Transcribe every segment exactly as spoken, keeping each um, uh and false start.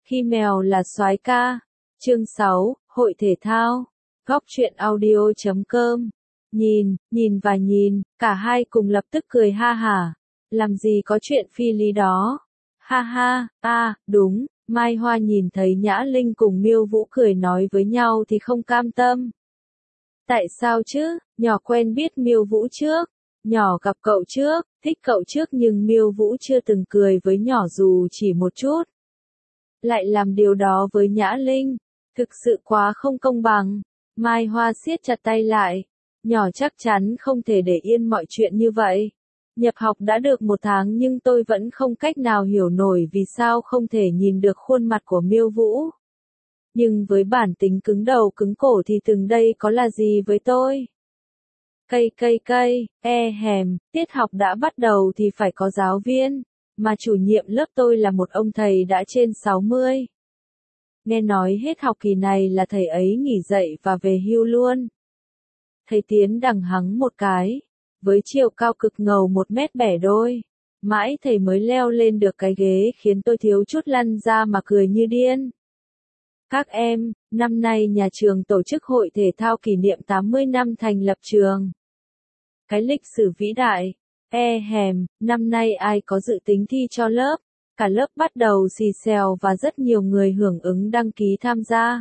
Khi mèo là soái ca. Chương sáu, Hội thể thao. Góc truyện audio chấm com. Nhìn, nhìn và nhìn, cả hai cùng lập tức cười ha hả. Làm gì có chuyện phi lý đó. Ha ha, a, đúng, Mai Hoa nhìn thấy Nhã Linh cùng Miêu Vũ cười nói với nhau thì không cam tâm. Tại sao chứ, nhỏ quen biết Miêu Vũ trước. Nhỏ gặp cậu trước, thích cậu trước nhưng Miêu Vũ chưa từng cười với nhỏ dù chỉ một chút. Lại làm điều đó với Nhã Linh, thực sự quá không công bằng. Mai Hoa siết chặt tay lại, nhỏ chắc chắn không thể để yên mọi chuyện như vậy. Nhập học đã được một tháng nhưng tôi vẫn không cách nào hiểu nổi vì sao không thể nhìn được khuôn mặt của Miêu Vũ. Nhưng với bản tính cứng đầu cứng cổ thì từng đây có là gì với tôi? Cây cây cây, e hèm, tiết học đã bắt đầu thì phải có giáo viên, mà chủ nhiệm lớp tôi là một ông thầy đã trên sáu mươi. Nghe nói hết học kỳ này là thầy ấy nghỉ dạy và về hưu luôn. Thầy Tiến đằng hắng một cái, với chiều cao cực ngầu một mét bẻ đôi. Mãi thầy mới leo lên được cái ghế khiến tôi thiếu chút lăn ra mà cười như điên. Các em, năm nay nhà trường tổ chức hội thể thao kỷ niệm tám mươi năm thành lập trường. Cái lịch sử vĩ đại, e hèm, năm nay ai có dự tính thi cho lớp, cả lớp bắt đầu xì xèo và rất nhiều người hưởng ứng đăng ký tham gia.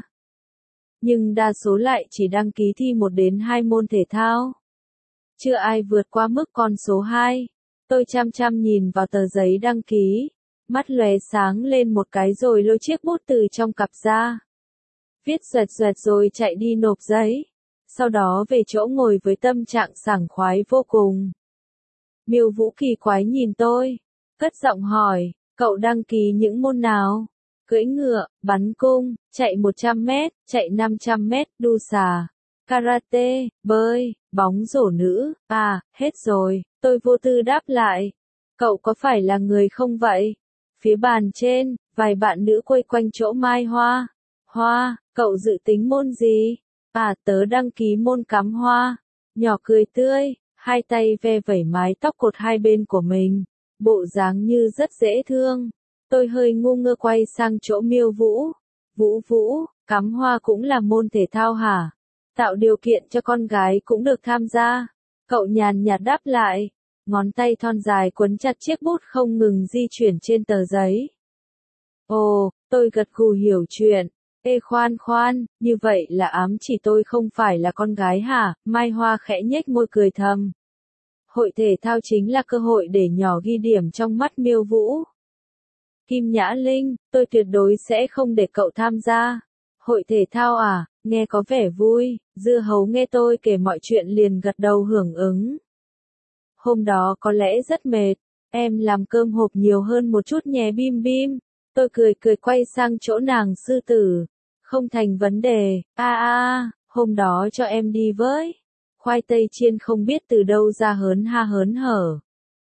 Nhưng đa số lại chỉ đăng ký thi một đến hai môn thể thao. Chưa ai vượt qua mức con số hai. Tôi chăm chăm nhìn vào tờ giấy đăng ký, mắt lóe sáng lên một cái rồi lôi chiếc bút từ trong cặp ra. Viết duệt duệt rồi chạy đi nộp giấy. Sau đó về chỗ ngồi với tâm trạng sảng khoái vô cùng. Miêu Vũ kỳ quái nhìn tôi, cất giọng hỏi, cậu đăng ký những môn nào? Cưỡi ngựa, bắn cung, chạy một trăm mét, chạy năm trăm mét, đu xà, karate, bơi, bóng rổ nữ, à, hết rồi, tôi vô tư đáp lại. Cậu có phải là người không vậy? Phía bàn trên, vài bạn nữ quây quanh chỗ Mai Hoa. Hoa, cậu dự tính môn gì? À, tớ đăng ký môn cắm hoa. Nhỏ cười tươi, hai tay ve vẩy mái tóc cột hai bên của mình, bộ dáng như rất dễ thương. Tôi hơi ngu ngơ quay sang chỗ Miêu Vũ. Vũ Vũ, cắm hoa cũng là môn thể thao hả? Tạo điều kiện cho con gái cũng được tham gia. Cậu nhàn nhạt đáp lại, ngón tay thon dài quấn chặt chiếc bút không ngừng di chuyển trên tờ giấy. Ồ, tôi gật gù hiểu chuyện. Ê khoan khoan, như vậy là ám chỉ tôi không phải là con gái hả? Mai Hoa khẽ nhếch môi cười thầm. Hội thể thao chính là cơ hội để nhỏ ghi điểm trong mắt Miêu Vũ. Kim Nhã Linh, tôi tuyệt đối sẽ không để cậu tham gia. Hội thể thao à, nghe có vẻ vui. Dưa hấu nghe tôi kể mọi chuyện liền gật đầu hưởng ứng. Hôm đó có lẽ rất mệt, em làm cơm hộp nhiều hơn một chút nhé Bim Bim. Tôi cười cười quay sang chỗ nàng sư tử. Không thành vấn đề, a a, hôm đó cho em đi với. Khoai tây chiên không biết từ đâu ra hớn ha hớn hở.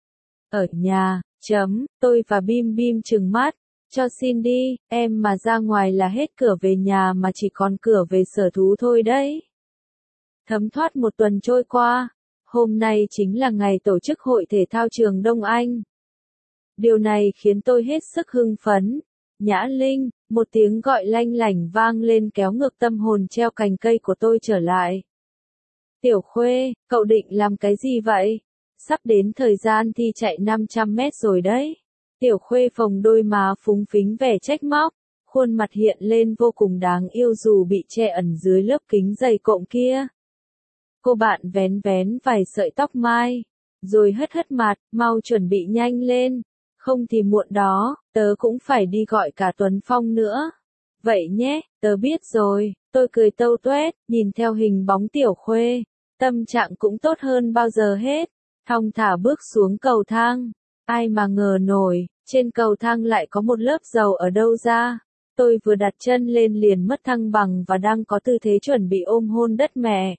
Ở nhà, chấm, tôi và Bim Bim trừng mắt, cho xin đi, em mà ra ngoài là hết cửa về nhà mà chỉ còn cửa về sở thú thôi đấy. Thấm thoát một tuần trôi qua, hôm nay chính là ngày tổ chức hội thể thao trường Đông Anh. Điều này khiến tôi hết sức hưng phấn. Nhã Linh, một tiếng gọi lanh lảnh vang lên kéo ngược tâm hồn treo cành cây của tôi trở lại. Tiểu Khuê, cậu định làm cái gì vậy? Sắp đến thời gian thi chạy năm trăm mét rồi đấy. Tiểu Khuê phồng đôi má phúng phính vẻ trách móc, khuôn mặt hiện lên vô cùng đáng yêu dù bị che ẩn dưới lớp kính dày cộm kia. Cô bạn vén vén vài sợi tóc mai, rồi hất hất mặt, mau chuẩn bị nhanh lên. Không thì muộn đó, tớ cũng phải đi gọi cả Tuấn Phong nữa. Vậy nhé, tớ biết rồi, tôi cười tâu tuét, nhìn theo hình bóng Tiểu Khuê. Tâm trạng cũng tốt hơn bao giờ hết. Thong thả bước xuống cầu thang. Ai mà ngờ nổi, trên cầu thang lại có một lớp dầu ở đâu ra. Tôi vừa đặt chân lên liền mất thăng bằng và đang có tư thế chuẩn bị ôm hôn đất mẹ.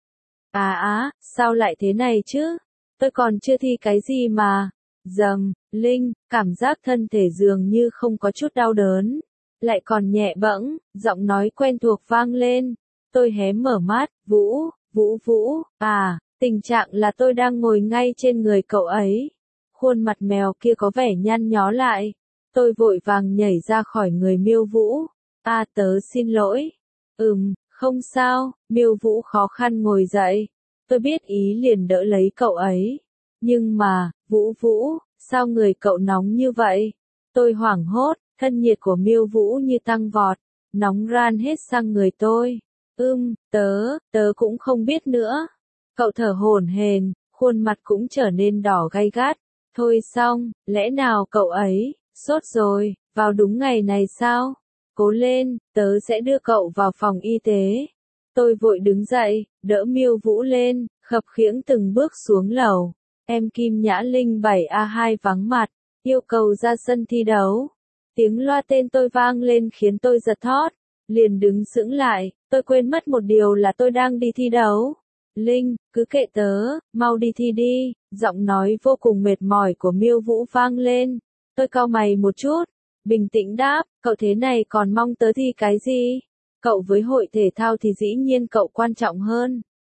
À á, sao lại thế này chứ? Tôi còn chưa thi cái gì mà. Dầm, Linh, cảm giác thân thể dường như không có chút đau đớn. Lại còn nhẹ bẫng, giọng nói quen thuộc vang lên. Tôi hé mở mắt, Vũ, Vũ Vũ, à, tình trạng là tôi đang ngồi ngay trên người cậu ấy. Khuôn mặt mèo kia có vẻ nhăn nhó lại. Tôi vội vàng nhảy ra khỏi người Miêu Vũ. À tớ xin lỗi. Ừm, không sao, Miêu Vũ khó khăn ngồi dậy. Tôi biết ý liền đỡ lấy cậu ấy. Nhưng mà, Vũ Vũ, sao người cậu nóng như vậy? Tôi hoảng hốt, thân nhiệt của Miêu Vũ như tăng vọt, nóng ran hết sang người tôi. Ưm, tớ, tớ cũng không biết nữa. Cậu thở hổn hển, khuôn mặt cũng trở nên đỏ gay gắt. Thôi xong, lẽ nào cậu ấy, sốt rồi, vào đúng ngày này sao? Cố lên, tớ sẽ đưa cậu vào phòng y tế. Tôi vội đứng dậy, đỡ Miêu Vũ lên, khập khiễng từng bước xuống lầu. Em Kim Nhã Linh bảy A hai vắng mặt, yêu cầu ra sân thi đấu. Tiếng loa tên tôi vang lên khiến tôi giật thót, liền đứng sững lại, tôi quên mất một điều là tôi đang đi thi đấu. Linh, cứ kệ tớ, mau đi thi đi, giọng nói vô cùng mệt mỏi của Miêu Vũ vang lên. Tôi cau mày một chút, bình tĩnh đáp, cậu thế này còn mong tớ thi cái gì? Cậu với hội thể thao thì dĩ nhiên cậu quan trọng hơn.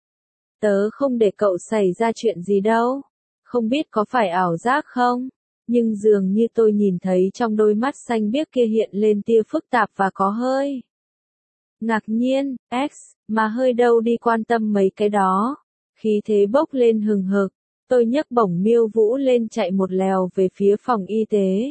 Tớ không để cậu xảy ra chuyện gì đâu. Không biết có phải ảo giác không? Nhưng dường như tôi nhìn thấy trong đôi mắt xanh biếc kia hiện lên tia phức tạp và có hơi ngạc nhiên. X, mà hơi đâu đi quan tâm mấy cái đó. Khí thế bốc lên hừng hực. Tôi nhấc bổng Miêu Vũ lên chạy một lèo về phía phòng y tế.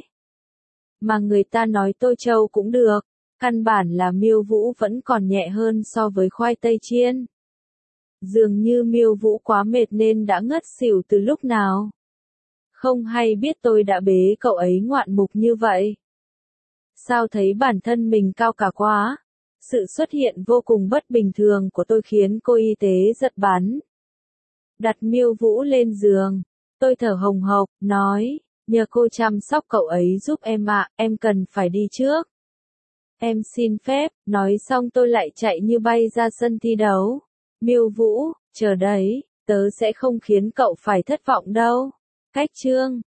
Mà người ta nói tôi trâu cũng được. Căn bản là Miêu Vũ vẫn còn nhẹ hơn so với khoai tây chiên. Dường như Miêu Vũ quá mệt nên đã ngất xỉu từ lúc nào. Không hay biết tôi đã bế cậu ấy ngoạn mục như vậy. Sao thấy bản thân mình cao cả quá? Sự xuất hiện vô cùng bất bình thường của tôi khiến cô y tế giật bắn. Đặt Miêu Vũ lên giường. Tôi thở hồng hộc, nói, nhờ cô chăm sóc cậu ấy giúp em ạ, em cần phải đi trước. Em xin phép, nói xong tôi lại chạy như bay ra sân thi đấu. Miêu Vũ, chờ đấy, tớ sẽ không khiến cậu phải thất vọng đâu. Cách chương